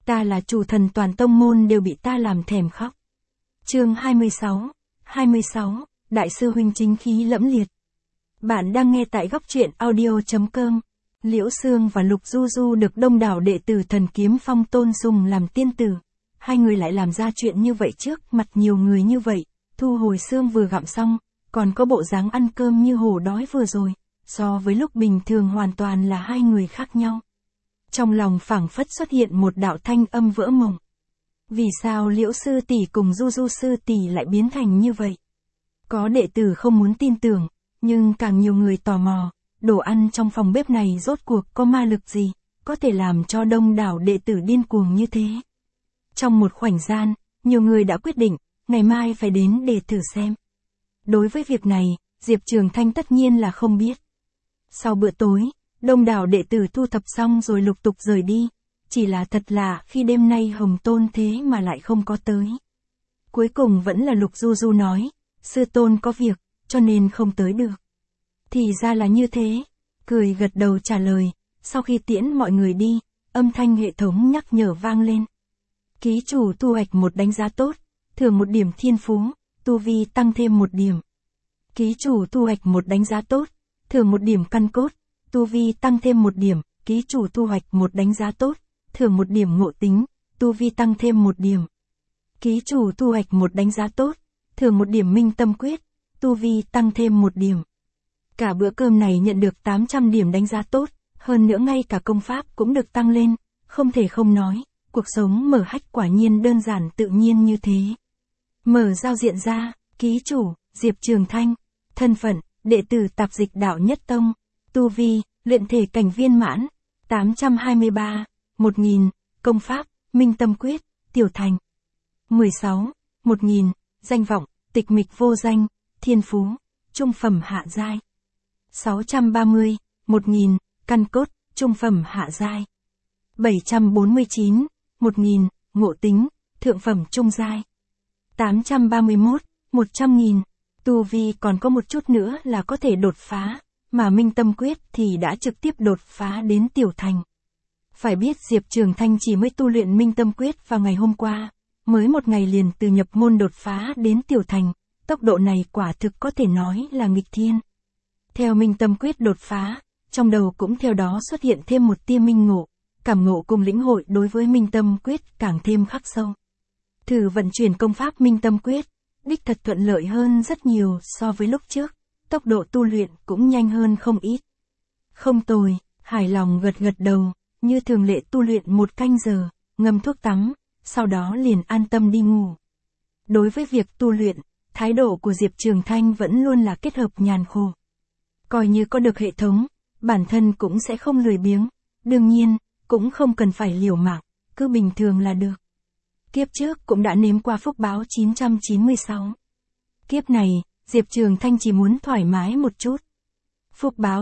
Ta là chủ thần toàn tông môn đều bị ta làm thèm khóc. Chương 26, Đại sư huynh chính khí lẫm liệt. Bạn đang nghe tại góc truyện audio.com. Liễu Sương và Lục Du Du được đông đảo đệ tử Thần Kiếm Phong tôn sùng làm tiên tử. Hai người lại làm ra chuyện như vậy trước mặt nhiều người như vậy. Thu hồi xương vừa gặm xong, còn có bộ dáng ăn cơm như hổ đói vừa rồi. So với lúc bình thường hoàn toàn là hai người khác nhau. Trong lòng phảng phất xuất hiện một đạo thanh âm vỡ mộng. Vì sao Liễu sư tỷ cùng Du Du sư tỷ lại biến thành như vậy? Có đệ tử không muốn tin tưởng, nhưng càng nhiều người tò mò, đồ ăn trong phòng bếp này rốt cuộc có ma lực gì, có thể làm cho đông đảo đệ tử điên cuồng như thế. Trong một khoảnh gian, nhiều người đã quyết định, ngày mai phải đến để thử xem. Đối với việc này, Diệp Trường Thanh tất nhiên là không biết. Sau bữa tối, đông đảo đệ tử thu thập xong rồi lục tục rời đi. Chỉ là thật lạ khi đêm nay Hồng Tôn thế mà lại không có tới. Cuối cùng vẫn là Lục Du Du nói, sư tôn có việc, cho nên không tới được. Thì ra là như thế, cười gật đầu trả lời, sau khi tiễn mọi người đi, âm thanh hệ thống nhắc nhở vang lên. Ký chủ thu hoạch một đánh giá tốt, thưởng 1 điểm thiên phú, tu vi tăng thêm 1 điểm. Ký chủ thu hoạch một đánh giá tốt, thưởng 1 điểm căn cốt, tu vi tăng thêm 1 điểm. Ký chủ thu hoạch một đánh giá tốt, thưởng 1 điểm ngộ tính, tu vi tăng thêm 1 điểm. Ký chủ thu hoạch một đánh giá tốt, thưởng 1 điểm minh tâm quyết, tu vi tăng thêm 1 điểm. Cả bữa cơm này nhận được 800 điểm đánh giá tốt, hơn nữa ngay cả công pháp cũng được tăng lên, không thể không nói, cuộc sống mở hách quả nhiên đơn giản tự nhiên như thế. Mở giao diện ra, ký chủ, Diệp Trường Thanh, thân phận, đệ tử Tạp Dịch Đạo Nhất Tông, tu vi, luyện thể cảnh viên mãn, 823, 1000, công pháp, minh tâm quyết, tiểu thành. 16, 1000, danh vọng, tịch mịch vô danh, thiên phú, trung phẩm hạ giai. 630, 1000, căn cốt, trung phẩm hạ giai. 749, 1000, ngộ tính, thượng phẩm trung giai. 831, 100.000, tu vi còn có một chút nữa là có thể đột phá, mà minh tâm quyết thì đã trực tiếp đột phá đến tiểu thành. Phải biết Diệp Trường Thanh chỉ mới tu luyện minh tâm quyết vào ngày hôm qua, mới một ngày liền từ nhập môn đột phá đến tiểu thành, tốc độ này quả thực có thể nói là nghịch thiên. Theo minh tâm quyết đột phá, trong đầu cũng theo đó xuất hiện thêm một tia minh ngộ, cảm ngộ cùng lĩnh hội đối với minh tâm quyết càng thêm khắc sâu. Thử vận chuyển công pháp minh tâm quyết, đích thật thuận lợi hơn rất nhiều so với lúc trước, tốc độ tu luyện cũng nhanh hơn không ít. Không tồi, hài lòng gật gật đầu, như thường lệ tu luyện 1 canh giờ, ngâm thuốc tắm, sau đó liền an tâm đi ngủ. Đối với việc tu luyện, thái độ của Diệp Trường Thanh vẫn luôn là kết hợp nhàn khổ. Coi như có được hệ thống, bản thân cũng sẽ không lười biếng, đương nhiên, cũng không cần phải liều mạng, cứ bình thường là được. Kiếp trước cũng đã nếm qua phúc báo 996. Kiếp này, Diệp Trường Thanh chỉ muốn thoải mái một chút. Phúc báo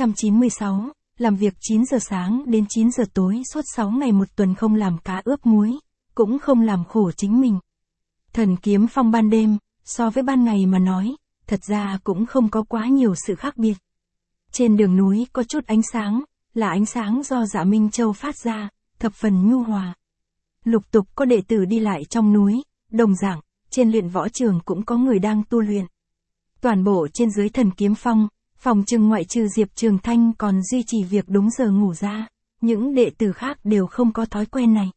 996, làm việc 9 giờ sáng đến 9 giờ tối suốt 6 ngày một tuần không làm cá ướp muối, cũng không làm khổ chính mình. Thần Kiếm Phong ban đêm, so với ban ngày mà nói, thật ra cũng không có quá nhiều sự khác biệt. Trên đường núi có chút ánh sáng, là ánh sáng do Dạ Minh Châu phát ra, thập phần nhu hòa. Lục tục có đệ tử đi lại trong núi, đồng dạng, trên luyện võ trường cũng có người đang tu luyện. Toàn bộ trên dưới Thần Kiếm Phong, phòng trừng ngoại trừ Diệp Trường Thanh còn duy trì việc đúng giờ ngủ ra, những đệ tử khác đều không có thói quen này.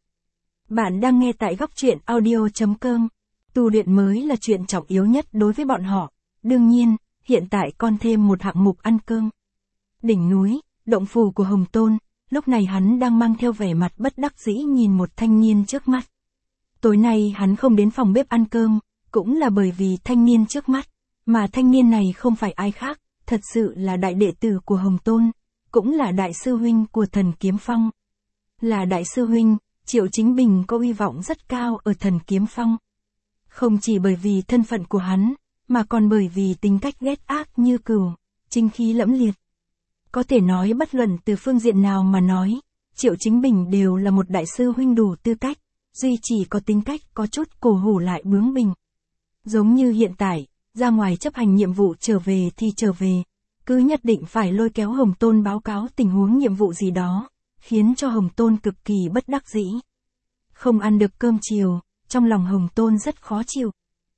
Bạn đang nghe tại góc truyện audio.com. Tu luyện mới là chuyện trọng yếu nhất đối với bọn họ. Đương nhiên, hiện tại còn thêm một hạng mục ăn cơm. Đỉnh núi, động phủ của Hồng Tôn, lúc này hắn đang mang theo vẻ mặt bất đắc dĩ nhìn một thanh niên trước mắt. Tối nay hắn không đến phòng bếp ăn cơm, cũng là bởi vì thanh niên trước mắt, mà thanh niên này không phải ai khác, thật sự là đại đệ tử của Hồng Tôn, cũng là đại sư huynh của Thần Kiếm Phong. Là đại sư huynh, Triệu Chính Bình có uy vọng rất cao ở Thần Kiếm Phong. Không chỉ bởi vì thân phận của hắn, mà còn bởi vì tính cách ghét ác như cừu, chính khí lẫm liệt. Có thể nói bất luận từ phương diện nào mà nói, Triệu Chính Bình đều là một đại sư huynh đủ tư cách, duy chỉ có tính cách có chút cổ hủ lại bướng bỉnh. Giống như hiện tại, ra ngoài chấp hành nhiệm vụ trở về thì trở về, cứ nhất định phải lôi kéo Hồng Tôn báo cáo tình huống nhiệm vụ gì đó, khiến cho Hồng Tôn cực kỳ bất đắc dĩ. Không ăn được cơm chiều, trong lòng Hồng Tôn rất khó chịu.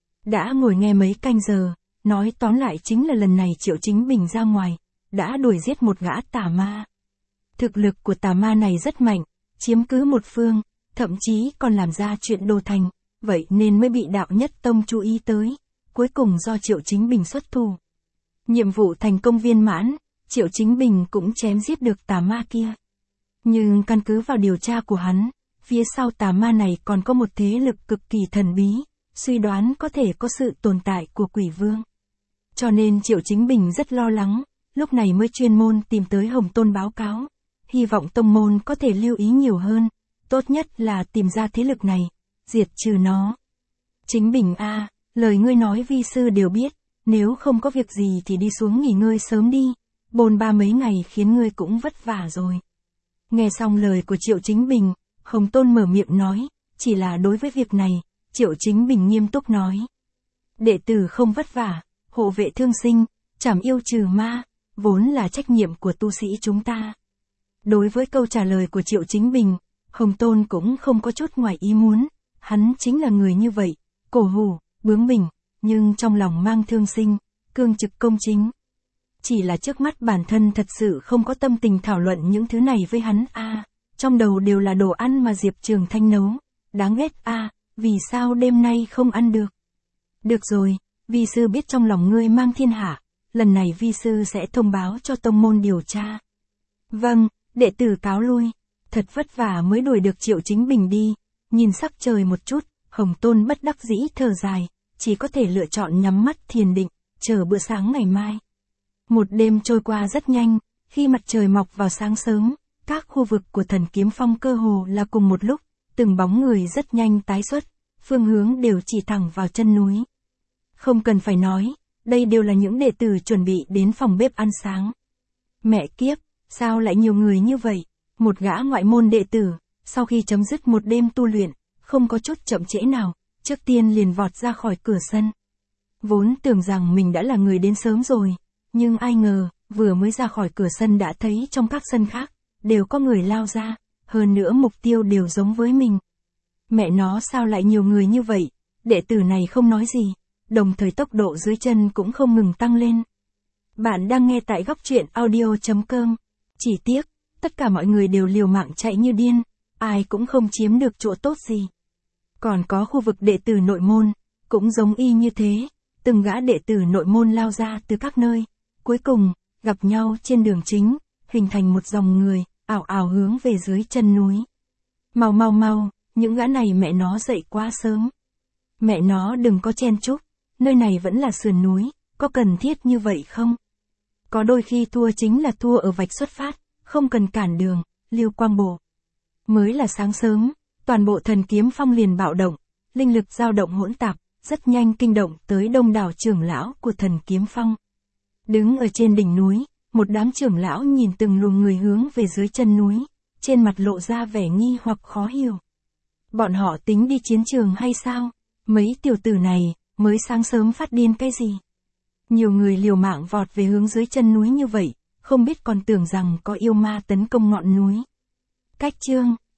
Đã ngồi nghe mấy canh giờ, nói tóm lại chính là lần này Triệu Chính Bình ra ngoài, đã đuổi giết một gã tà ma. Thực lực của tà ma này rất mạnh, chiếm cứ một phương, thậm chí còn làm ra chuyện đồ thành, vậy nên mới bị đạo nhất tông chú ý tới, cuối cùng do Triệu Chính Bình xuất thủ. Nhiệm vụ thành công viên mãn, Triệu Chính Bình cũng chém giết được tà ma kia. Nhưng căn cứ vào điều tra của hắn, phía sau tà ma này còn có một thế lực cực kỳ thần bí, suy đoán có thể có sự tồn tại của quỷ vương. Cho nên Triệu Chính Bình rất lo lắng, lúc này mới chuyên môn tìm tới Hồng Tôn báo cáo, hy vọng tông môn có thể lưu ý nhiều hơn, tốt nhất là tìm ra thế lực này, diệt trừ nó. Chính Bình a, lời ngươi nói vi sư đều biết, nếu không có việc gì thì đi xuống nghỉ ngơi sớm đi, bôn ba mấy ngày khiến ngươi cũng vất vả rồi. Nghe xong lời của Triệu Chính Bình, Hồng Tôn mở miệng nói, chỉ là đối với việc này, Triệu Chính Bình nghiêm túc nói. Đệ tử không vất vả, hộ vệ thương sinh, trảm yêu trừ ma, vốn là trách nhiệm của tu sĩ chúng ta. Đối với câu trả lời của Triệu Chính Bình, Hồng Tôn cũng không có chút ngoài ý muốn, hắn chính là người như vậy, cổ hủ, bướng bỉnh, nhưng trong lòng mang thương sinh, cương trực công chính. Chỉ là trước mắt bản thân thật sự không có tâm tình thảo luận những thứ này với hắn a, trong đầu đều là đồ ăn mà Diệp Trường Thanh nấu, đáng ghét a, vì sao đêm nay không ăn được. Được rồi, vi sư biết trong lòng ngươi mang thiên hạ, lần này vi sư sẽ thông báo cho tông môn điều tra. Vâng, đệ tử cáo lui, thật vất vả mới đuổi được Triệu Chính Bình đi, nhìn sắc trời một chút, Hồng Tôn bất đắc dĩ thở dài, chỉ có thể lựa chọn nhắm mắt thiền định, chờ bữa sáng ngày mai. Một đêm trôi qua rất nhanh, khi mặt trời mọc vào sáng sớm, các khu vực của Thần Kiếm Phong cơ hồ là cùng một lúc, từng bóng người rất nhanh tái xuất, phương hướng đều chỉ thẳng vào chân núi. Không cần phải nói, đây đều là những đệ tử chuẩn bị đến phòng bếp ăn sáng. Mẹ kiếp, sao lại nhiều người như vậy? Một gã ngoại môn đệ tử, sau khi chấm dứt một đêm tu luyện, không có chút chậm trễ nào, trước tiên liền vọt ra khỏi cửa sân. Vốn tưởng rằng mình đã là người đến sớm rồi, nhưng ai ngờ, vừa mới ra khỏi cửa sân đã thấy trong các sân khác, đều có người lao ra, hơn nữa mục tiêu đều giống với mình. Mẹ nó sao lại nhiều người như vậy? Đệ tử này không nói gì, đồng thời tốc độ dưới chân cũng không ngừng tăng lên. Bạn đang nghe tại góc truyện audio.com. Chỉ tiếc, tất cả mọi người đều liều mạng chạy như điên, ai cũng không chiếm được chỗ tốt gì. Còn có khu vực đệ tử nội môn, cũng giống y như thế, từng gã đệ tử nội môn lao ra từ các nơi, cuối cùng, gặp nhau trên đường chính, hình thành một dòng người, ảo ảo hướng về dưới chân núi. Mau mau mau, những gã này mẹ nó dậy quá sớm. Mẹ nó đừng có chen chúc, nơi này vẫn là sườn núi, có cần thiết như vậy không? Có đôi khi thua chính là thua ở vạch xuất phát, không cần cản đường, Lưu Quang Bổ. Mới là sáng sớm, toàn bộ Thần Kiếm Phong liền bạo động, linh lực dao động hỗn tạp, rất nhanh kinh động tới đông đảo trưởng lão của Thần Kiếm Phong. Đứng ở trên đỉnh núi, một đám trưởng lão nhìn từng luồng người hướng về dưới chân núi, trên mặt lộ ra vẻ nghi hoặc khó hiểu. Bọn họ tính đi chiến trường hay sao? Mấy tiểu tử này, mới sáng sớm phát điên cái gì? Nhiều người liều mạng vọt về hướng dưới chân núi như vậy, không biết còn tưởng rằng có yêu ma tấn công ngọn núi. Cách chương